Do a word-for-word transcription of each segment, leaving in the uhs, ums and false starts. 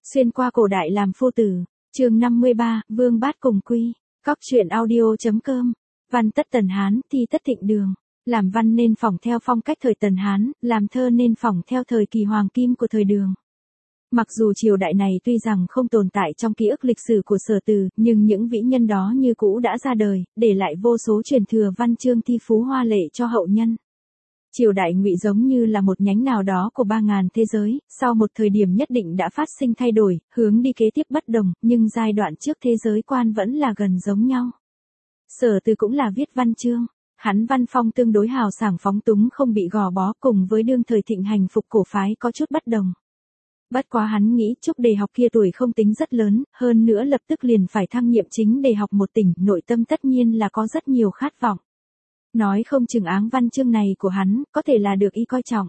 Xuyên qua cổ đại làm phu tử, chương năm mươi ba, Vương Bát cùng quy, Cóc truyện audio.com, văn tất Tần Hán, thi tất Thịnh Đường, làm văn nên phỏng theo phong cách thời Tần Hán, làm thơ nên phỏng theo thời kỳ hoàng kim của thời Đường. Mặc dù triều đại này tuy rằng không tồn tại trong ký ức lịch sử của Sở Từ, nhưng những vĩ nhân đó như cũ đã ra đời, để lại vô số truyền thừa văn chương thi phú hoa lệ cho hậu nhân. Triều đại Ngụy giống như là một nhánh nào đó của ba ngàn thế giới, sau một thời điểm nhất định đã phát sinh thay đổi, hướng đi kế tiếp bất đồng, nhưng giai đoạn trước thế giới quan vẫn là gần giống nhau. Sở Từ cũng là viết văn chương, hắn văn phong tương đối hào sảng phóng túng không bị gò bó, cùng với đương thời thịnh hành phục cổ phái có chút bất đồng. Bất quá hắn nghĩ Trúc Đề học kia tuổi không tính rất lớn, hơn nữa lập tức liền phải thăng nhiệm chính đề học một tỉnh, nội tâm tất nhiên là có rất nhiều khát vọng. Nói không chừng áng văn chương này của hắn, có thể là được y coi trọng.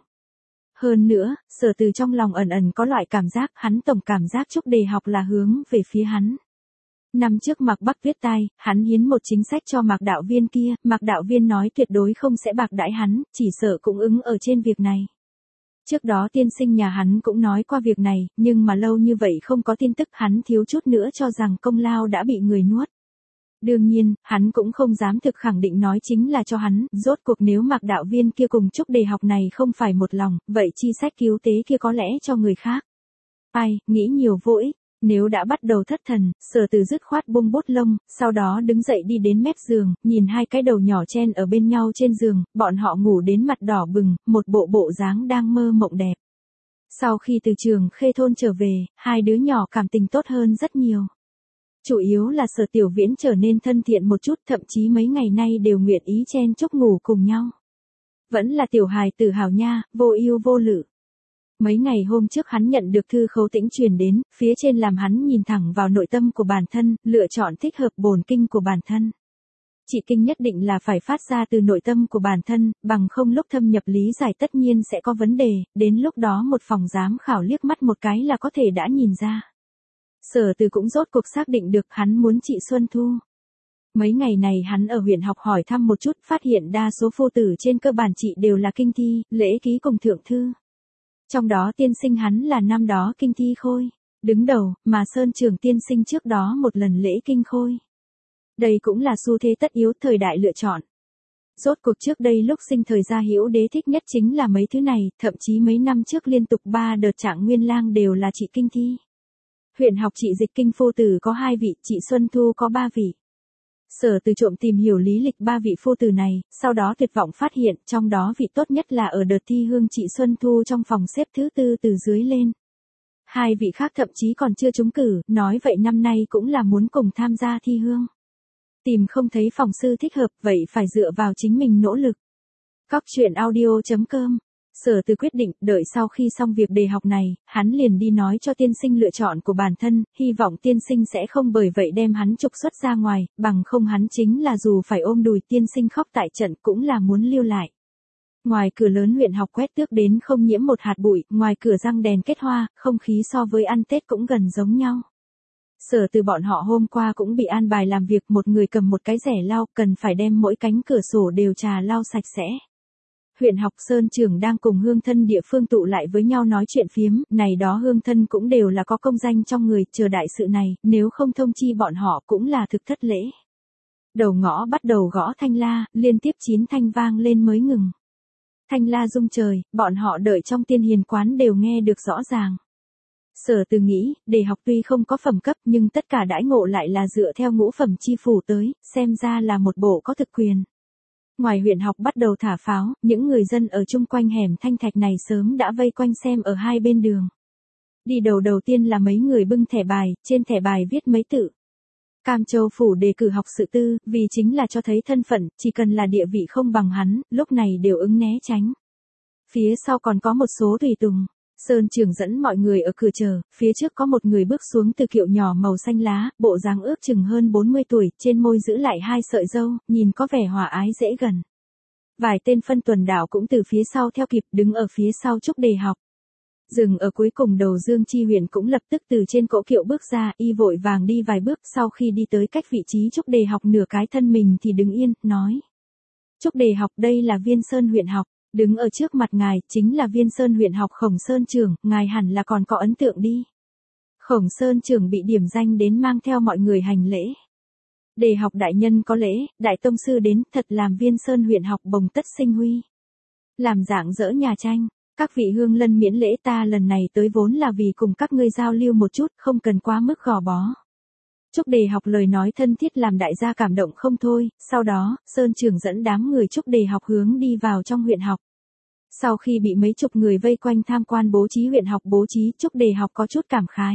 Hơn nữa, Sở Từ trong lòng ẩn ẩn có loại cảm giác, hắn tổng cảm giác Trúc Đề học là hướng về phía hắn. Năm trước Mạc Bắc viết tai, hắn hiến một chính sách cho Mạc đạo viên kia, Mạc đạo viên nói tuyệt đối không sẽ bạc đãi hắn, chỉ sợ cũng ứng ở trên việc này. Trước đó tiên sinh nhà hắn cũng nói qua việc này, nhưng mà lâu như vậy không có tin tức, hắn thiếu chút nữa cho rằng công lao đã bị người nuốt. Đương nhiên, hắn cũng không dám thực khẳng định nói chính là cho hắn, rốt cuộc nếu Mạc đạo viên kia cùng Trúc Đề học này không phải một lòng, vậy chi sách cứu tế kia có lẽ cho người khác. Ai, nghĩ nhiều vô ích, nếu đã bắt đầu thất thần, Sở Từ dứt khoát buông bút lông, sau đó đứng dậy đi đến mép giường, nhìn hai cái đầu nhỏ chen ở bên nhau trên giường, bọn họ ngủ đến mặt đỏ bừng, một bộ bộ dáng đang mơ mộng đẹp. Sau khi từ trường Khê thôn trở về, hai đứa nhỏ cảm tình tốt hơn rất nhiều. Chủ yếu là Sở Tiểu Viễn trở nên thân thiện một chút, thậm chí mấy ngày nay đều nguyện ý chen chúc ngủ cùng nhau. Vẫn là tiểu hài tử hào nha, vô ưu vô lự. Mấy ngày hôm trước hắn nhận được thư Khấu Tĩnh truyền đến, phía trên làm hắn nhìn thẳng vào nội tâm của bản thân, lựa chọn thích hợp bổn kinh của bản thân. Chỉ kinh nhất định là phải phát ra từ nội tâm của bản thân, bằng không lúc thâm nhập lý giải tất nhiên sẽ có vấn đề, đến lúc đó một phòng giám khảo liếc mắt một cái là có thể đã nhìn ra. Sở Từ cũng rốt cuộc xác định được hắn muốn trị Xuân Thu. Mấy ngày này hắn ở huyện học hỏi thăm một chút, phát hiện đa số phu tử trên cơ bản trị đều là kinh thi, lễ ký cùng thượng thư. Trong đó tiên sinh hắn là năm đó kinh thi khôi, đứng đầu, mà Sơn Trường tiên sinh trước đó một lần lễ kinh khôi. Đây cũng là xu thế tất yếu thời đại lựa chọn. Rốt cuộc trước đây lúc sinh thời Gia Hữu Đế thích nhất chính là mấy thứ này, thậm chí mấy năm trước liên tục ba đợt Trạng Nguyên Lang đều là trị kinh thi. Huyện học trị dịch kinh phu tử có hai vị, trị Xuân Thu có ba vị. Sở Từ trộm tìm hiểu lý lịch ba vị phu tử này, sau đó tuyệt vọng phát hiện, trong đó vị tốt nhất là ở đợt thi hương trị Xuân Thu trong phòng xếp thứ tư từ dưới lên. Hai vị khác thậm chí còn chưa trúng cử, nói vậy năm nay cũng là muốn cùng tham gia thi hương. Tìm không thấy phòng sư thích hợp, vậy phải dựa vào chính mình nỗ lực. Cóc truyện audio.com. Sở Từ quyết định, đợi sau khi xong việc đề học này, hắn liền đi nói cho tiên sinh lựa chọn của bản thân, hy vọng tiên sinh sẽ không bởi vậy đem hắn trục xuất ra ngoài, bằng không hắn chính là dù phải ôm đùi tiên sinh khóc tại trận cũng là muốn lưu lại. Ngoài cửa lớn huyện học quét tước đến không nhiễm một hạt bụi, ngoài cửa răng đèn kết hoa, không khí so với ăn Tết cũng gần giống nhau. Sở Từ bọn họ hôm qua cũng bị an bài làm việc, một người cầm một cái rẻ lau, cần phải đem mỗi cánh cửa sổ đều trà lau sạch sẽ. Huyện học Sơn Trường đang cùng hương thân địa phương tụ lại với nhau nói chuyện phiếm, này đó hương thân cũng đều là có công danh trong người, chờ đại sự này, nếu không thông chi bọn họ cũng là thực thất lễ. Đầu ngõ bắt đầu gõ thanh la, liên tiếp chín thanh vang lên mới ngừng. Thanh la rung trời, bọn họ đợi trong Tiên Hiền quán đều nghe được rõ ràng. Sở Từ nghĩ, đề học tuy không có phẩm cấp nhưng tất cả đãi ngộ lại là dựa theo ngũ phẩm chi phủ tới, xem ra là một bộ có thực quyền. Ngoài huyện học bắt đầu thả pháo, những người dân ở chung quanh hẻm Thanh Thạch này sớm đã vây quanh xem ở hai bên đường. Đi đầu đầu tiên là mấy người bưng thẻ bài, trên thẻ bài viết mấy tự. Cam Châu phủ đề cử học sự tư, vì chính là cho thấy thân phận, chỉ cần là địa vị không bằng hắn, lúc này đều ứng né tránh. Phía sau còn có một số tùy tùng. Sơn Trường dẫn mọi người ở cửa chờ, phía trước có một người bước xuống từ kiệu nhỏ màu xanh lá, bộ dáng ước chừng hơn bốn mươi tuổi, trên môi giữ lại hai sợi râu, nhìn có vẻ hòa ái dễ gần. Vài tên phân tuần đảo cũng từ phía sau theo kịp, đứng ở phía sau Trúc Đề học. Dừng ở cuối cùng đầu Dương Chi Huyền cũng lập tức từ trên cỗ kiệu bước ra, y vội vàng đi vài bước, sau khi đi tới cách vị trí Trúc Đề học nửa cái thân mình thì đứng yên, nói. Trúc Đề học, đây là Viên Sơn huyện học. Đứng ở trước mặt ngài, chính là Viên Sơn huyện học Khổng Sơn Trường, ngài hẳn là còn có ấn tượng đi. Khổng Sơn trưởng bị điểm danh đến mang theo mọi người hành lễ. Đề học đại nhân có lễ, đại tông sư đến, thật làm Viên Sơn huyện học bồng tất sinh huy. Làm dạng dỡ nhà tranh, các vị hương lân miễn lễ, ta lần này tới vốn là vì cùng các ngươi giao lưu một chút, không cần quá mức gò bó. Trúc Đề học lời nói thân thiết làm đại gia cảm động không thôi, sau đó, Sơn trưởng dẫn đám người Trúc Đề học hướng đi vào trong huyện học. Sau khi bị mấy chục người vây quanh tham quan bố trí huyện học bố trí, Trúc Đề học có chút cảm khái.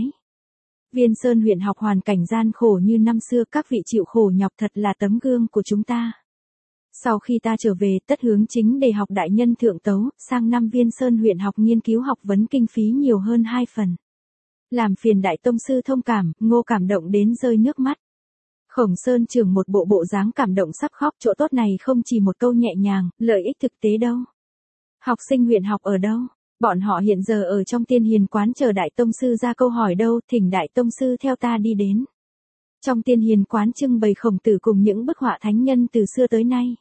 Viên Sơn huyện học hoàn cảnh gian khổ như năm xưa, các vị chịu khổ nhọc thật là tấm gương của chúng ta. Sau khi ta trở về, tất hướng chính Đề học đại nhân thượng tấu, sang năm Viên Sơn huyện học nghiên cứu học vấn kinh phí nhiều hơn hai phần. Làm phiền đại tông sư thông cảm, Ngô cảm động đến rơi nước mắt. Khổng Sơn trưởng một bộ bộ dáng cảm động sắp khóc, chỗ tốt này không chỉ một câu nhẹ nhàng, lợi ích thực tế đâu. Học sinh huyện học ở đâu? Bọn họ hiện giờ ở trong Tiên Hiền quán chờ đại tông sư ra câu hỏi đâu, thỉnh đại tông sư theo ta đi đến. Trong Tiên Hiền quán trưng bày Khổng Tử cùng những bức họa thánh nhân từ xưa tới nay.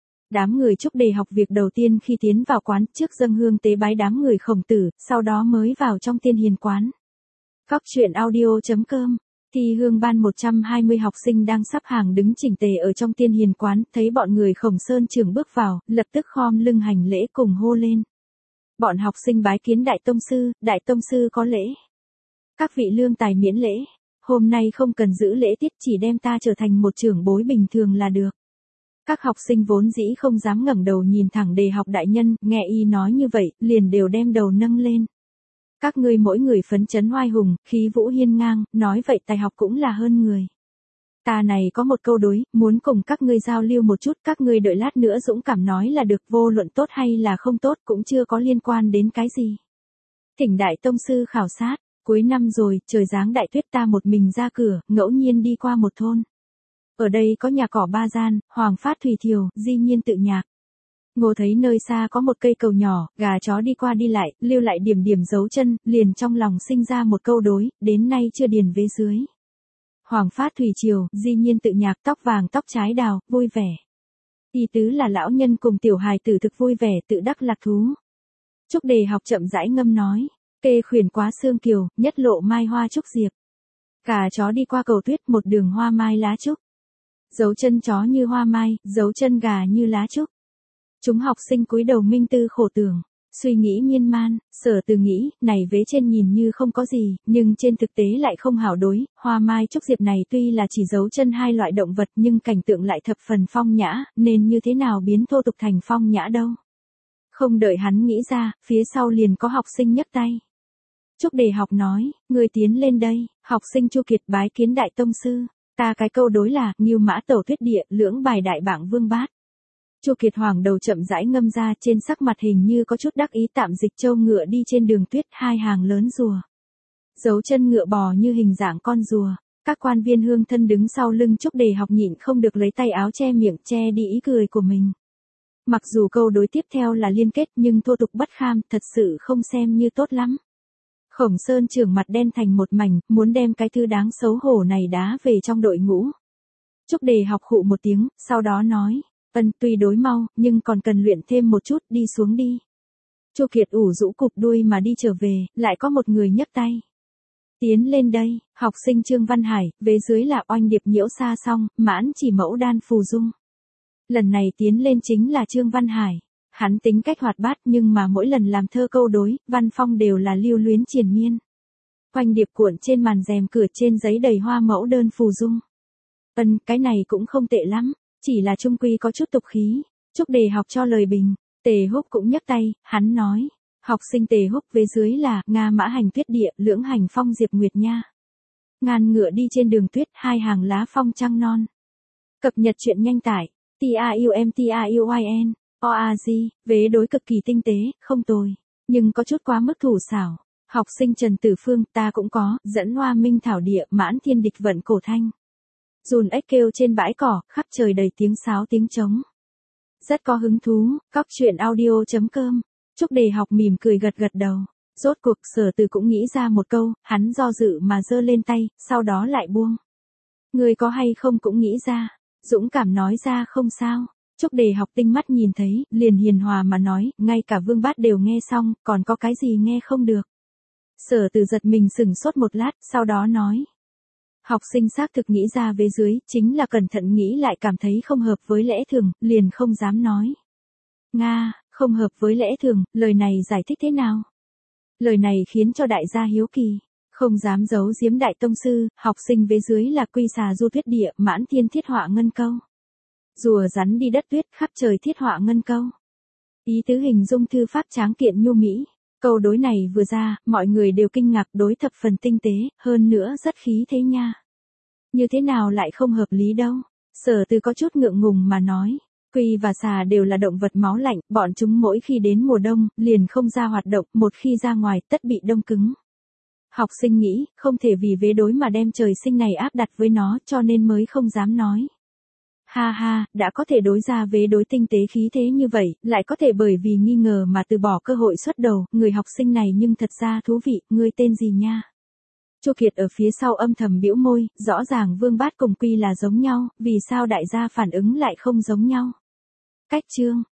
Đám người Trúc Đề học việc đầu tiên khi tiến vào quán, trước dâng hương tế bái đám người Khổng Tử, sau đó mới vào trong Tiên Hiền quán. Cóc truyện audio chấm com. Thi hương ban một trăm hai mươi học sinh đang sắp hàng đứng chỉnh tề ở trong Tiên Hiền quán, thấy bọn người Khổng Sơn trưởng bước vào, lập tức khom lưng hành lễ cùng hô lên. Bọn học sinh bái kiến đại tông sư, đại tông sư có lễ. Các vị lương tài miễn lễ, hôm nay không cần giữ lễ tiết, chỉ đem ta trở thành một trưởng bối bình thường là được. Các học sinh vốn dĩ không dám ngẩng đầu nhìn thẳng Đề học đại nhân, nghe y nói như vậy, liền đều đem đầu nâng lên. Các ngươi mỗi người phấn chấn oai hùng, khí vũ hiên ngang, nói vậy tài học cũng là hơn người. Ta này có một câu đối, muốn cùng các ngươi giao lưu một chút, các ngươi đợi lát nữa dũng cảm nói là được, vô luận tốt hay là không tốt cũng chưa có liên quan đến cái gì. Thỉnh đại tông sư khảo sát, cuối năm rồi, trời giáng đại tuyết, ta một mình ra cửa, ngẫu nhiên đi qua một thôn. Ở đây có nhà cỏ ba gian, hoàng phát thủy thiều, di nhiên tự nhạc. Ngô thấy nơi xa có một cây cầu nhỏ, gà chó đi qua đi lại, lưu lại điểm điểm dấu chân, liền trong lòng sinh ra một câu đối, đến nay chưa điền vế dưới. Hoàng phát thủy triều, di nhiên tự nhạc, tóc vàng tóc trái đào, vui vẻ. Ý tứ là lão nhân cùng tiểu hài tử thực vui vẻ, tự đắc lạc thú. Trúc Đề học chậm rãi ngâm nói, kê khuyển quá xương kiều, nhất lộ mai hoa trúc diệp. Gà chó đi qua cầu tuyết, một đường hoa mai lá trúc. Dấu chân chó như hoa mai, dấu chân gà như lá trúc. Chúng học sinh cúi đầu minh tư khổ tưởng, suy nghĩ miên man, Sở Từ nghĩ, này vế trên nhìn như không có gì, nhưng trên thực tế lại không hảo đối, hoa mai trúc diệp này tuy là chỉ dấu chân hai loại động vật nhưng cảnh tượng lại thập phần phong nhã, nên như thế nào biến thô tục thành phong nhã đâu. Không đợi hắn nghĩ ra, phía sau liền có học sinh nhấc tay. Trúc Đề học nói, người tiến lên đây, học sinh Chu Kiệt bái kiến đại tông sư, ta cái câu đối là, Ngưu Mã Tẩu Tuyết Địa, lưỡng bài đại bảng vương bát. Chu Kiệt Hoàng đầu chậm rãi ngâm ra, trên sắc mặt hình như có chút đắc ý, tạm dịch châu ngựa đi trên đường tuyết, hai hàng lớn rùa. Dấu chân ngựa bò như hình dạng con rùa. Các quan viên hương thân đứng sau lưng Trúc Đề học nhịn không được lấy tay áo che miệng, che đi ý cười của mình. Mặc dù câu đối tiếp theo là liên kết nhưng thô tục bất kham, thật sự không xem như tốt lắm. Khổng Sơn trưởng mặt đen thành một mảnh, muốn đem cái thứ đáng xấu hổ này đá về trong đội ngũ. Trúc Đề học khụ một tiếng, sau đó nói. Ân, tuy đối mau, nhưng còn cần luyện thêm một chút, đi xuống đi. Chu Kiệt ủ rũ cụp đuôi mà đi trở về, lại có một người nhấc tay. Tiến lên đây, học sinh Trương Văn Hải, vế dưới là Oanh Điệp Nhiễu Sa Song, Mãn Chỉ Mẫu Đan Phù Dung. Lần này tiến lên chính là Trương Văn Hải. Hắn tính cách hoạt bát nhưng mà mỗi lần làm thơ câu đối, văn phong đều là lưu luyến triền miên. Oanh Điệp cuộn trên màn rèm cửa, trên giấy đầy hoa mẫu đơn phù dung. Ân, cái này cũng không tệ lắm. Chỉ là trung quy có chút tục khí. Trúc Đề học cho lời bình. Tề Húc cũng nhấc tay, hắn nói. Học sinh Tề Húc vế dưới là Nga Mã Hành Tuyết Địa, lưỡng hành phong diệp nguyệt nha. Ngàn ngựa đi trên đường tuyết, hai hàng lá phong trăng non. Cập nhật truyện nhanh tải. T R U M T R U Y N. O A G, vế đối cực kỳ tinh tế, không tồi. Nhưng có chút quá mức thủ xảo. Học sinh Trần Tử Phương, ta cũng có, dẫn hoa minh thảo địa, mãn thiên địch vận cổ thanh. Dùn ếch kêu trên bãi cỏ, khắp trời đầy tiếng sáo tiếng trống. Rất có hứng thú, cóc truyện audio chấm com. Trúc Đề học mỉm cười gật gật đầu. Rốt cuộc Sở Từ cũng nghĩ ra một câu, hắn do dự mà giơ lên tay, sau đó lại buông. Người có hay không cũng nghĩ ra, dũng cảm nói ra không sao. Trúc Đề học tinh mắt nhìn thấy, liền hiền hòa mà nói, ngay cả Vương Bát đều nghe xong, còn có cái gì nghe không được. Sở Từ giật mình sững sốt một lát, sau đó nói. Học sinh xác thực nghĩ ra vế dưới, chính là cẩn thận nghĩ lại cảm thấy không hợp với lẽ thường, liền không dám nói. Nga, không hợp với lẽ thường, lời này giải thích thế nào? Lời này khiến cho đại gia hiếu kỳ, không dám giấu giếm đại tông sư, học sinh vế dưới là quy xà du thuyết địa, mãn thiên thiết họa ngân câu. Rùa rắn đi đất tuyết, khắp trời thiết họa ngân câu. Ý tứ hình dung thư pháp tráng kiện nhu mỹ. Câu đối này vừa ra, mọi người đều kinh ngạc, đối thập phần tinh tế, hơn nữa rất khí thế nha. Như thế nào lại không hợp lý đâu? Sở Từ có chút ngượng ngùng mà nói. Quy và xà đều là động vật máu lạnh, bọn chúng mỗi khi đến mùa đông, liền không ra hoạt động, một khi ra ngoài, tất bị đông cứng. Học sinh nghĩ, không thể vì vế đối mà đem trời sinh này áp đặt với nó, cho nên mới không dám nói. Ha ha, đã có thể đối ra vế đối tinh tế khí thế như vậy, lại có thể bởi vì nghi ngờ mà từ bỏ cơ hội xuất đầu, người học sinh này nhưng thật ra thú vị, ngươi tên gì nha? Chu Kiệt ở phía sau âm thầm bĩu môi, rõ ràng Vương Bát cùng Quy là giống nhau, vì sao đại gia phản ứng lại không giống nhau? Cách chương